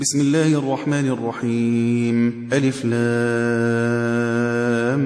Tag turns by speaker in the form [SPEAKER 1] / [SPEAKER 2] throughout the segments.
[SPEAKER 1] بسم الله الرحمن الرحيم. ألف لام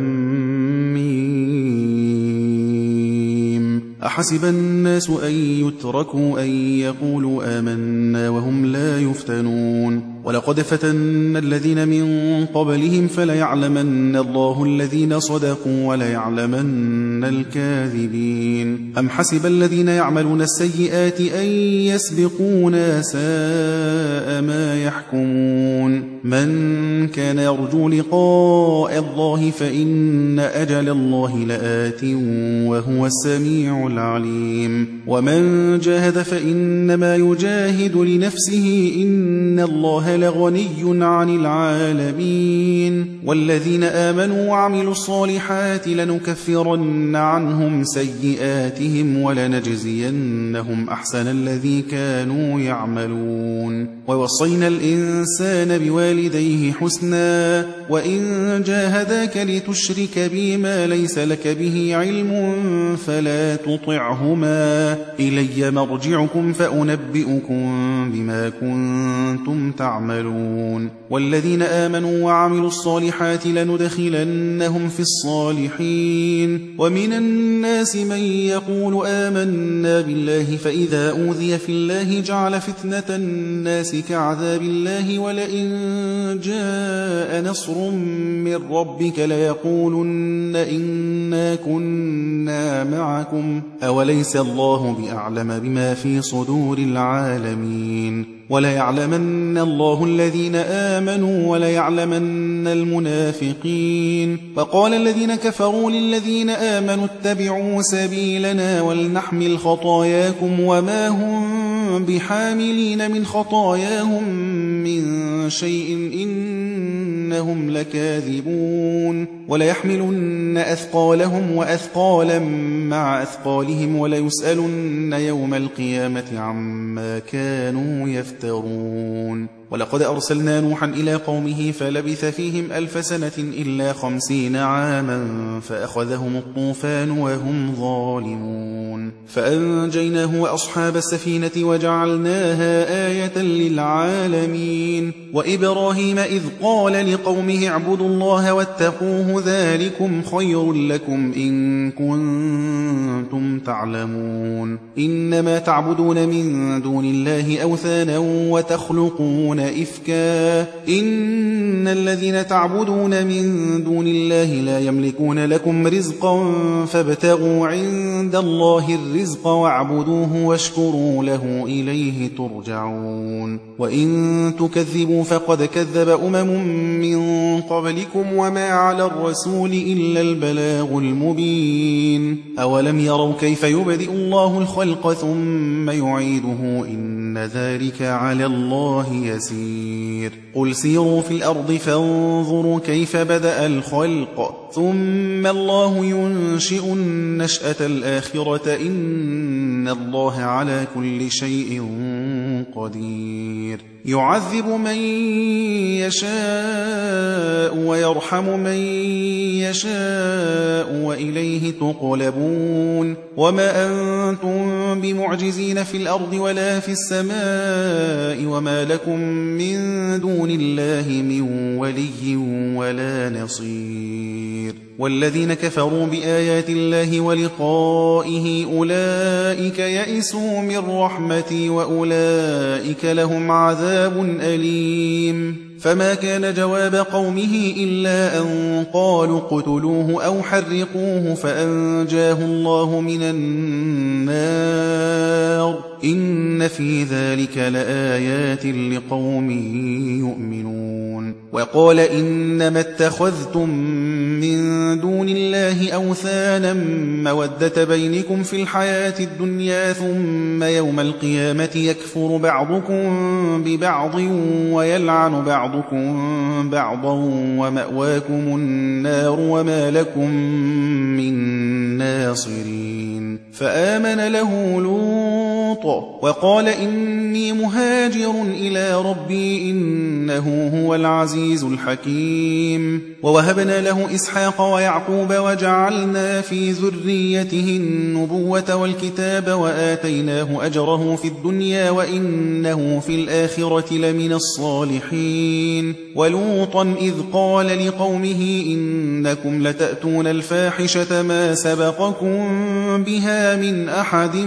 [SPEAKER 1] ميم. أحسب الناس أن يتركوا أن يقولوا آمنا وهم لا يفتنون. ولقد فتنا الذين من قبلهم فليعلمن الله الذين صدقوا وليعلمن الكاذبين. أم حسب الذين يعملون السيئات أن يسبقونا ساء ما يحكمون. من كان يرجو لقاء الله فإن أجل الله لآت وهو السميع العليم. ومن جاهد فإنما يجاهد لنفسه إن الله لغني عن العالمين. والذين آمنوا وعملوا الصالحات لنكفرن عنهم سيئاتهم ولنجزينهم أحسن الذي كانوا يعملون. ووصينا الإنسان بوالديه حسنا وإن جاهداك لتشرك بي ما ليس لك به علم فلا تطعهما إلي مرجعكم فأنبئكم بما كنتم تعملون. والذين آمنوا وعملوا الصالحات لندخلنهم في الصالحين. ومن الناس من يقول آمنا بالله فإذا أوذي في الله جعل فتنة الناس كعذاب الله ولئن جاء نصر من ربك ليقولن إنا كنا معكم أوليس الله بأعلم بما في صدور العالمين. وليعلمن الله الذين آمنوا وليعلمن المنافقين. وقال الذين كفروا للذين آمنوا اتبعوا سبيلنا ولنحمل خطاياكم وما هم بحاملين من خطاياهم من شيء إنهم لكاذبون. وليحملن أثقالهم وأثقالا مع أثقالهم وليسألن يوم القيامة عما كانوا يفترون. ولقد أرسلنا نوحا إلى قومه فلبث فيهم 1000 سنة إلا 50 عاما فأخذهم الطوفان وهم ظالمون. فأنجيناه وأصحاب السفينة وجعلناها آية للعالمين. وإبراهيم إذ قال لقومه اعبدوا الله واتقوه ذلكم خير لكم إن كنتم تعلمون. إنما تعبدون من دون الله أوثانا وتخلقون إفكا إن الذين تعبدون من دون الله لا يملكون لكم رزقا فابتغوا عند الله الرزق واعبدوه واشكروا له إليه ترجعون. وإن تكذبوا فقد كذب من قبلكم وما على الرسول إلا البلاغ المبين. أولم يروا كيف يبدئ الله الخلق ثم يعيده إن ذلك على الله يسير. قل سيروا في الأرض فانظروا كيف بدأ الخلق ثم الله ينشئ النشأة الآخرة إن الله على كل شيء قدير. يعذب من يشاء ويرحم من يشاء وإليه تقلبون. وما أنتم بمعجزين في الأرض ولا في السماء وما لكم من دون الله من ولي ولا نصير. والذين كفروا بآيات الله ولقائه أولئك يئسوا من رحمتي وأولئك لهم عذاب أليم. فما كان جواب قومه إلا أن قالوا اقتلوه أو حرقوه فأنجاه الله من النار إن في ذلك لآيات لقوم يؤمنون. وقال إنما اتخذتم من دون الله أوثانا مودة بينكم في الحياة الدنيا ثم يوم القيامة يكفر بعضكم ببعض ويلعن بعضكم بعضا ومأواكم النار وما لكم من ناصرين. فآمن له لوط لوط وقال إني مهاجر إلى ربي إنه هو العزيز الحكيم ووهبنا له إسحاق ويعقوب وجعلنا في ذريته النبوة والكتاب وآتيناه أجره في الدنيا وإنه في الآخرة لمن الصالحين ولوطا إذ قال لقومه إنكم لتأتون الفاحشة ما سبقكم بها من أحد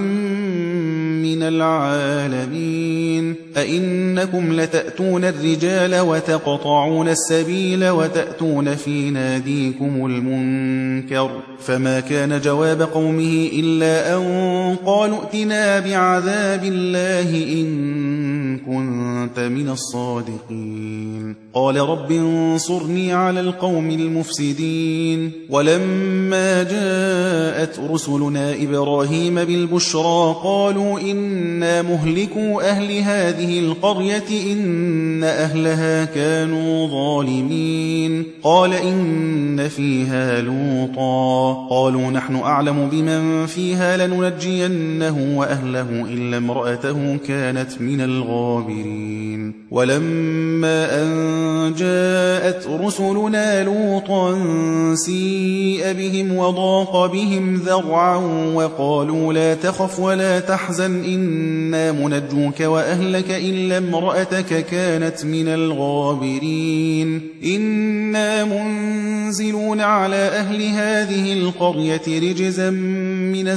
[SPEAKER 1] من العالمين أئنكم لتأتون الرجال وتقطعون السبيل وتأتون في ناديكم المنكر فما كان جواب قومه إلا أن قالوا ائتنا بعذاب الله إن كنت من الصادقين قال رب انصرني على القوم المفسدين ولما جاءت رسلنا إبراهيم بالبشرى قالوا إنا مهلكوا أهل هذه القرية إن أهلها كانوا ظالمين قال إن فيها لوطا قالوا نحن أعلم بمن فيها لننجينه وأهله إلا امرأته كانت من الغابرين ولما أن جاءت رسلنا لوطا سيء بهم وضاق بهم ذرعا وقالوا لا تخف ولا تحزن إنا منجوك وأهلك إلا امرأتك كانت من الغابرين إنا منزلون على أهل هذه القرية رجزا من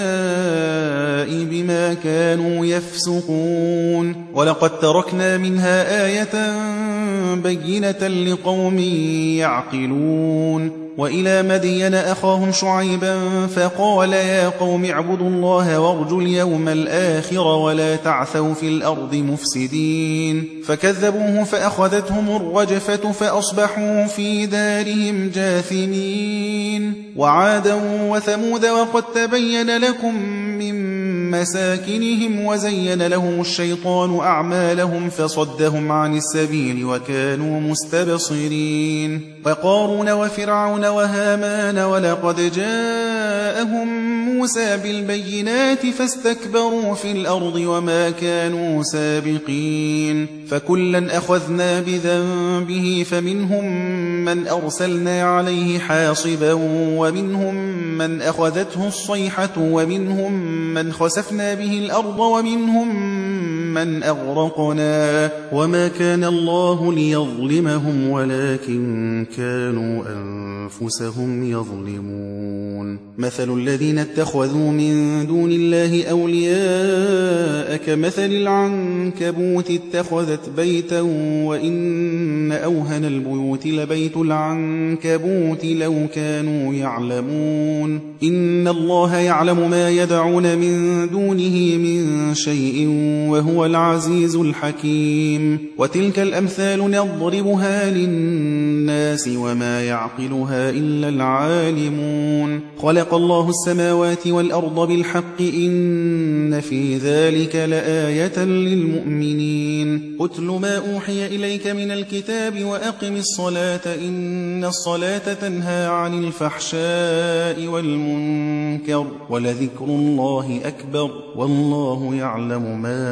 [SPEAKER 1] السماء بما كانوا يفسقون ولقد تركنا منها آية بينة لقوم يعقلون وإلى مدين أخاهم شعيبا فقال يا قوم اعبدوا الله وارجوا اليوم الآخر ولا تعثوا في الأرض مفسدين فكذبوه فأخذتهم الرجفة فأصبحوا في دارهم جاثمين وعادا وثمود وقد تبين لكم من مساكنهم وزين لهم الشيطان أعمالهم فصدهم عن السبيل وكانوا مستبصرين وقارون وفرعون وهامان ولقد جاءهم موسى بالبينات فاستكبروا في الأرض وما كانوا سابقين فكلا أخذنا بذنبه فمنهم من أرسلنا عليه حاصبا ومنهم من أخذته الصيحة ومنهم من خسفنا به الأرض ومنهم من أغرقنا وما كان الله ليظلمهم ولكن كانوا أنفسهم يظلمون مثل الذين اتخذوا من دون الله أولياء كمثل العنكبوت اتخذت بيتا وإن أوهن البيوت لبيت العنكبوت لو كانوا يعلمون إن الله يعلم ما يدعون من دونه من شيء وهو العزيز الحكيم وتلك الأمثال نضربها للناس وما يعقلها إلا العالمون خلق الله السماوات والأرض بالحق إن في ذلك لآية للمؤمنين أتل ما أوحي إليك من الكتاب وأقم الصلاة إن الصلاة تنهى عن الفحشاء والمنكر ولذكر الله أكبر والله يعلم ما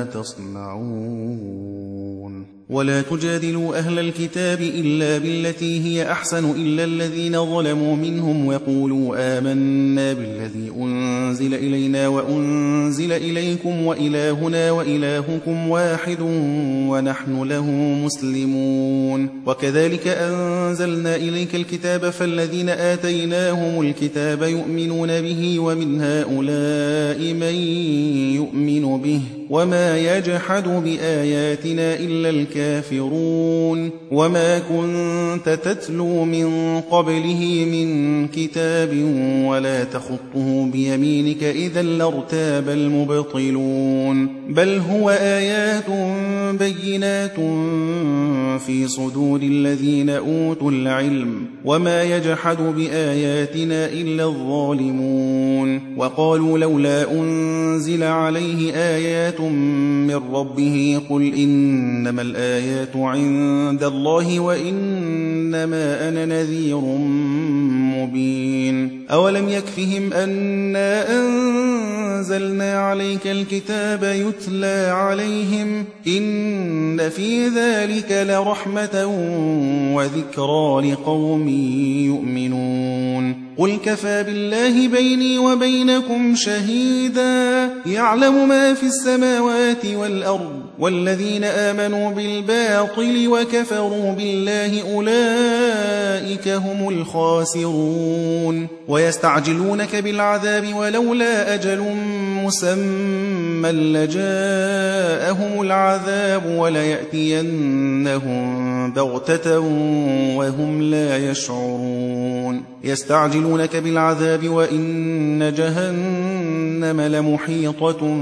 [SPEAKER 1] تصنعون ولا تجادلوا أهل الكتاب إلا بالتي هي أحسن إلا الذين ظلموا منهم وقولوا آمنا بالذي أنزل إلينا وأنزل إليكم وإلهنا وإلهكم واحد ونحن له مسلمون وكذلك أنزلنا إليك الكتاب فالذين آتيناهم الكتاب يؤمنون به ومن هؤلاء من يؤمن به وما يجحد بآياتنا إلا الكافرون وما كنت تتلو من قبله من كتاب ولا تخطه بيمينك إذا لارتاب المبطلون بل هو آيات بينات في صدور الذين أوتوا العلم وما يجحد بآياتنا إلا الظالمون وقالوا لولا أنزل عليه آيات من ربه قل إنما الآيات عند الله وإنما أنا نذير مبين أولم يكفهم أنا أنزلنا عليك الكتاب يتلى عليهم إن في ذلك لرحمة وذكرى لقوم يؤمنون قل كفى بالله بيني وبينكم شهيدا يعلم ما في السماوات والأرض والذين آمنوا بالباطل وكفروا بالله أولئك هم الخاسرون ويستعجلونك بالعذاب ولولا أجل مسمى لجاءهم العذاب وليأتينهم بغتة وهم لا يشعرون يستعجلونك بالعذاب وإن جهنم لمحيطة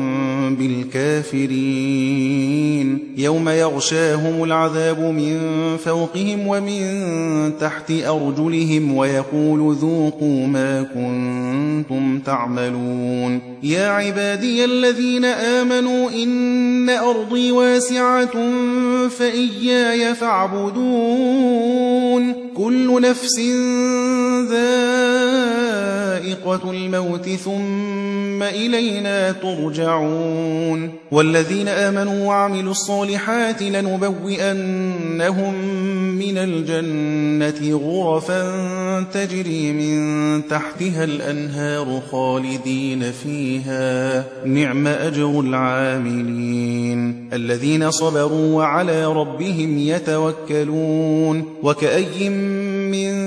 [SPEAKER 1] بالكافرين يوم يغشاهم العذاب من فوقهم ومن تحت أرجلهم ويقول ذوقوا ما كنتم تعملون يا عبادي الذين آمنوا إن أرضي واسعة فإياي فاعبدون كل نفس ذائقة الموت ثم إلينا ترجعون والذين آمنوا وعملوا الصالحات لنبوئنهم من الجنة غرفا تجري من تحتها الأنهار خالدين فيها نعم أجر العاملين الذين صبروا وعلى ربهم يتوكلون وكأي من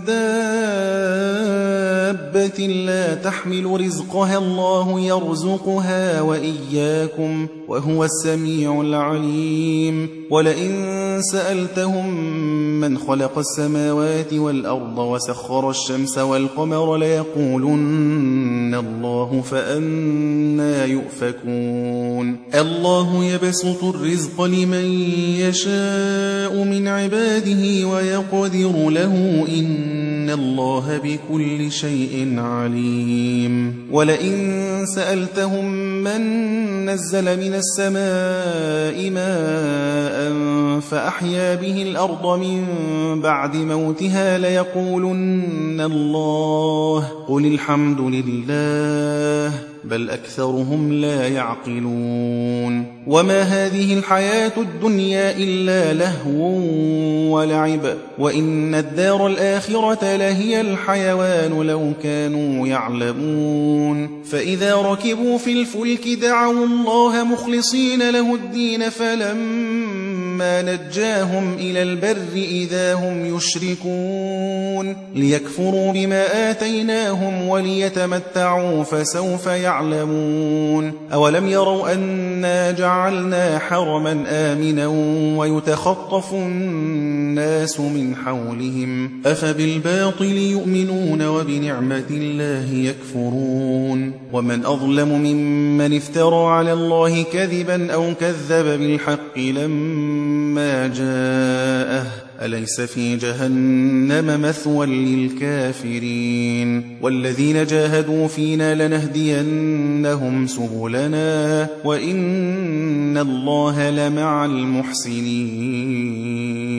[SPEAKER 1] دابة لا تحمل رزقها الله يرزقها وإياكم وهو السميع العليم ولئن سألتهم من خلق السماوات والأرض وسخر الشمس والقمر ليقولن الله فأنى يؤفكون الله يبسط الرزق لمن يشاء من عباده ويقدر له إن الله بكل شيء عليم ولئن سألتهم من نزل من السماء ماء فأحيا به الأرض من بعد موتها ليقولن الله قل الحمد لله بل أكثرهم لا يعقلون وما هذه الحياة الدنيا إلا لهو ولعب وإن الدار الآخرة لهي الحيوان لو كانوا يعلمون فإذا ركبوا في الفلك دعوا الله مخلصين له الدين فلما نجاهم إلى البر إذا هم يشركون ليكفروا بما آتيناهم وليتمتعوا فسوف يعلمون أولم يروا أنا جعلنا حرما آمنا ويتخطف الناس من حولهم أفبالباطل يؤمنون وبنعمة الله يكفرون ومن أظلم ممن افترى على الله كذبا أو كذب بالحق لما جاءه أليس في جهنم مثوى للكافرين والذين جاهدوا فينا لنهدينهم سبلنا وإن الله لمع المحسنين